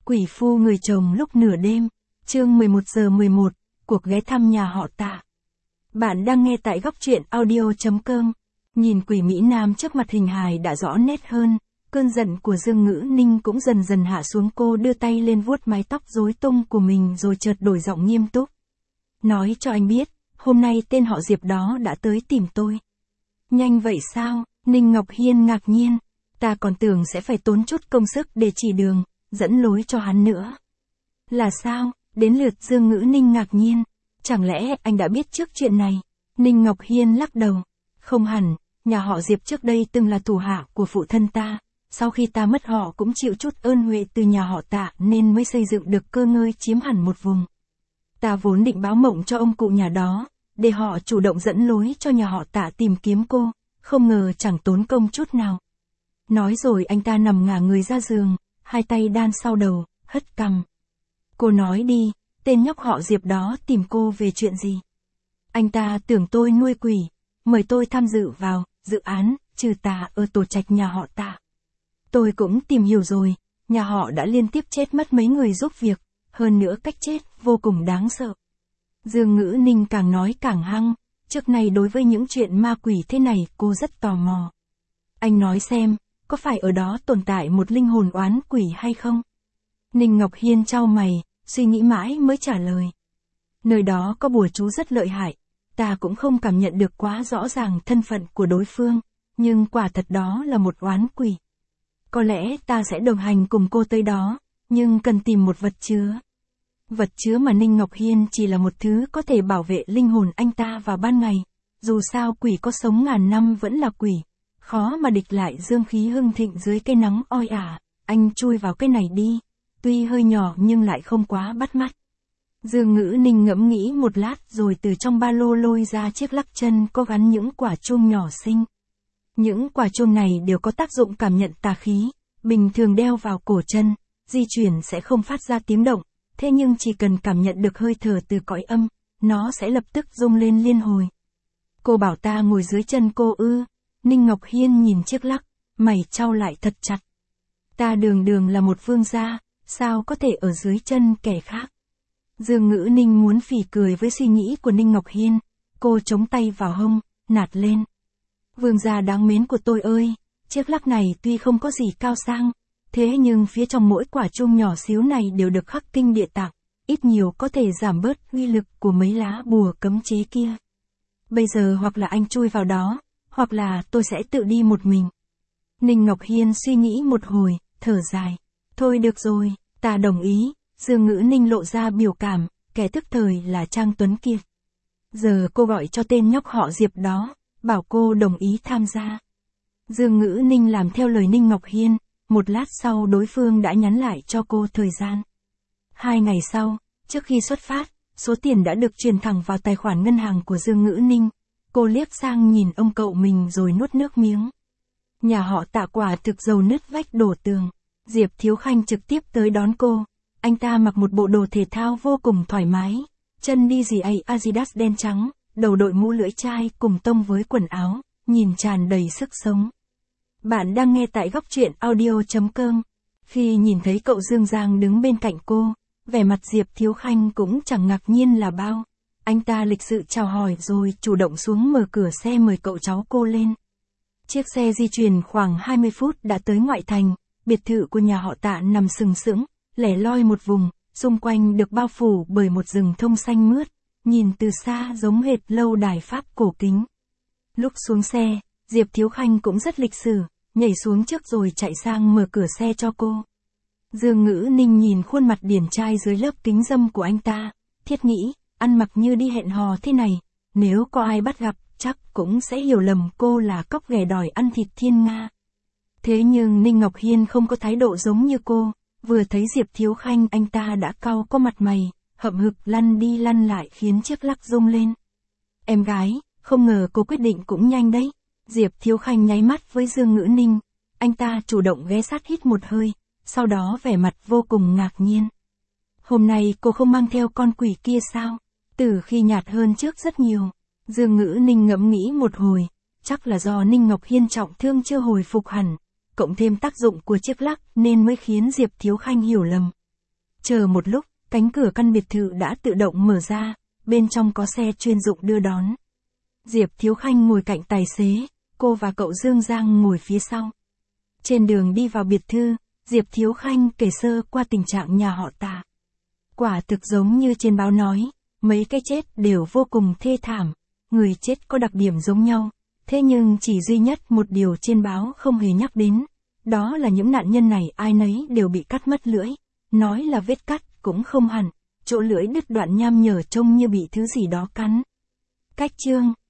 Quỷ phu người chồng lúc nửa đêm, chương 11:11, cuộc ghé thăm nhà họ Tạ. Bạn đang nghe tại góc truyện audio.com. Nhìn quỷ Mỹ Nam trước mặt hình hài đã rõ nét hơn, cơn giận của Dương Ngữ Ninh cũng dần dần hạ xuống. Cô đưa tay lên vuốt mái tóc rối tung của mình rồi chợt đổi giọng nghiêm túc. Nói cho anh biết, hôm nay tên họ Diệp đó đã tới tìm tôi. Nhanh vậy sao? Ninh Ngọc Hiên ngạc nhiên. Ta còn tưởng sẽ phải tốn chút công sức để chỉ đường, dẫn lối cho hắn nữa. Là sao? Đến lượt Dương Ngữ Ninh ngạc nhiên. Chẳng lẽ anh đã biết trước chuyện này? Ninh Ngọc Hiên lắc đầu. Không hẳn, nhà họ Diệp trước đây từng là thủ hạ của phụ thân ta. Sau khi ta mất họ cũng chịu chút ơn huệ từ nhà họ Tạ nên mới xây dựng được cơ ngơi chiếm hẳn một vùng. Ta vốn định báo mộng cho ông cụ nhà đó, để họ chủ động dẫn lối cho nhà họ Tạ tìm kiếm cô, không ngờ chẳng tốn công chút nào. Nói rồi anh ta nằm ngả người ra giường, hai tay đan sau đầu, hất cằm. Cô nói đi, tên nhóc họ Diệp đó tìm cô về chuyện gì? Anh ta tưởng tôi nuôi quỷ, mời tôi tham dự vào dự án trừ tà ở tổ trạch nhà họ Tạ. Tôi cũng tìm hiểu rồi, nhà họ đã liên tiếp chết mất mấy người giúp việc, hơn nữa cách chết vô cùng đáng sợ. Dương Ngữ Ninh càng nói càng hăng, trước này đối với những chuyện ma quỷ thế này cô rất tò mò. Anh nói xem, có phải ở đó tồn tại một linh hồn oán quỷ hay không? Ninh Ngọc Hiên chau mày, suy nghĩ mãi mới trả lời. Nơi đó có bùa chú rất lợi hại, ta cũng không cảm nhận được quá rõ ràng thân phận của đối phương, nhưng quả thật đó là một oán quỷ. Có lẽ ta sẽ đồng hành cùng cô tới đó, nhưng cần tìm một vật chứa. Vật chứa mà Ninh Ngọc Hiên chỉ là một thứ có thể bảo vệ linh hồn anh ta vào ban ngày. Dù sao quỷ có sống ngàn năm vẫn là quỷ, khó mà địch lại dương khí hưng thịnh dưới cây nắng oi ả. Anh chui vào cái này đi, tuy hơi nhỏ nhưng lại không quá bắt mắt. Dương Ngữ Ninh ngẫm nghĩ một lát rồi từ trong ba lô lôi ra chiếc lắc chân có gắn những quả chuông nhỏ xinh. Những quả chuông này đều có tác dụng cảm nhận tà khí, bình thường đeo vào cổ chân, di chuyển sẽ không phát ra tiếng động, thế nhưng chỉ cần cảm nhận được hơi thở từ cõi âm, nó sẽ lập tức rung lên liên hồi. Cô bảo ta ngồi dưới chân cô ư? Ninh Ngọc Hiên nhìn chiếc lắc, mày chau lại thật chặt. Ta đường đường là một vương gia, sao có thể ở dưới chân kẻ khác? Dương Ngữ Ninh muốn phỉ cười với suy nghĩ của Ninh Ngọc Hiên, cô chống tay vào hông, nạt lên. Vương gia đáng mến của tôi ơi, chiếc lắc này tuy không có gì cao sang, thế nhưng phía trong mỗi quả chuông nhỏ xíu này đều được khắc kinh địa tạng, ít nhiều có thể giảm bớt uy lực của mấy lá bùa cấm chế kia. Bây giờ hoặc là anh chui vào đó, hoặc là tôi sẽ tự đi một mình. Ninh Ngọc Hiên suy nghĩ một hồi, thở dài. Thôi được rồi, ta đồng ý. Dương Ngữ Ninh lộ ra biểu cảm, kẻ tức thời là Trang Tuấn Kiệt. Giờ cô gọi cho tên nhóc họ Diệp đó, bảo cô đồng ý tham gia. Dương Ngữ Ninh làm theo lời Ninh Ngọc Hiên, một lát sau đối phương đã nhắn lại cho cô thời gian. 2 ngày sau, trước khi xuất phát, số tiền đã được truyền thẳng vào tài khoản ngân hàng của Dương Ngữ Ninh. Cô liếc sang nhìn ông cậu mình rồi nuốt nước miếng. Nhà họ Tạ quả thực giàu nứt vách đổ tường. Diệp Thiếu Khanh trực tiếp tới đón cô. Anh ta mặc một bộ đồ thể thao vô cùng thoải mái, chân đi giày Adidas đen trắng, đầu đội mũ lưỡi chai cùng tông với quần áo, nhìn tràn đầy sức sống. Bạn đang nghe tại góc truyện audio.com. Khi nhìn thấy cậu Dương Giang đứng bên cạnh cô, vẻ mặt Diệp Thiếu Khanh cũng chẳng ngạc nhiên là bao. Anh ta lịch sự chào hỏi rồi chủ động xuống mở cửa xe mời cậu cháu cô lên. Chiếc xe di chuyển khoảng 20 phút đã tới ngoại thành, biệt thự của nhà họ Tạ nằm sừng sững, lẻ loi một vùng, xung quanh được bao phủ bởi một rừng thông xanh mướt, nhìn từ xa giống hệt lâu đài Pháp cổ kính. Lúc xuống xe, Diệp Thiếu Khanh cũng rất lịch sự, nhảy xuống trước rồi chạy sang mở cửa xe cho cô. Dương Ngữ Ninh nhìn khuôn mặt điển trai dưới lớp kính râm của anh ta, thiết nghĩ, ăn mặc như đi hẹn hò thế này, nếu có ai bắt gặp, chắc cũng sẽ hiểu lầm cô là cóc ghẻ đòi ăn thịt thiên nga. Thế nhưng Ninh Ngọc Hiên không có thái độ giống như cô, vừa thấy Diệp Thiếu Khanh anh ta đã cau có mặt mày, hậm hực lăn đi lăn lại khiến chiếc lắc rung lên. Em gái, không ngờ cô quyết định cũng nhanh đấy. Diệp Thiếu Khanh nháy mắt với Dương Ngữ Ninh, anh ta chủ động ghé sát hít một hơi, sau đó vẻ mặt vô cùng ngạc nhiên. Hôm nay cô không mang theo con quỷ kia sao? Từ khi nhạt hơn trước rất nhiều. Dương Ngữ Ninh ngẫm nghĩ một hồi, chắc là do Ninh Ngọc Hiên trọng thương chưa hồi phục hẳn, cộng thêm tác dụng của chiếc lắc nên mới khiến Diệp Thiếu Khanh hiểu lầm. Chờ một lúc, cánh cửa căn biệt thự đã tự động mở ra, bên trong có xe chuyên dụng đưa đón. Diệp Thiếu Khanh ngồi cạnh tài xế, cô và cậu Dương Giang ngồi phía sau. Trên đường đi vào biệt thự, Diệp Thiếu Khanh kể sơ qua tình trạng nhà họ Tạ. Quả thực giống như trên báo nói, mấy cái chết đều vô cùng thê thảm, người chết có đặc điểm giống nhau, thế nhưng chỉ duy nhất một điều trên báo không hề nhắc đến, đó là những nạn nhân này ai nấy đều bị cắt mất lưỡi, nói là vết cắt cũng không hẳn, chỗ lưỡi đứt đoạn nham nhở trông như bị thứ gì đó cắn. Cách chương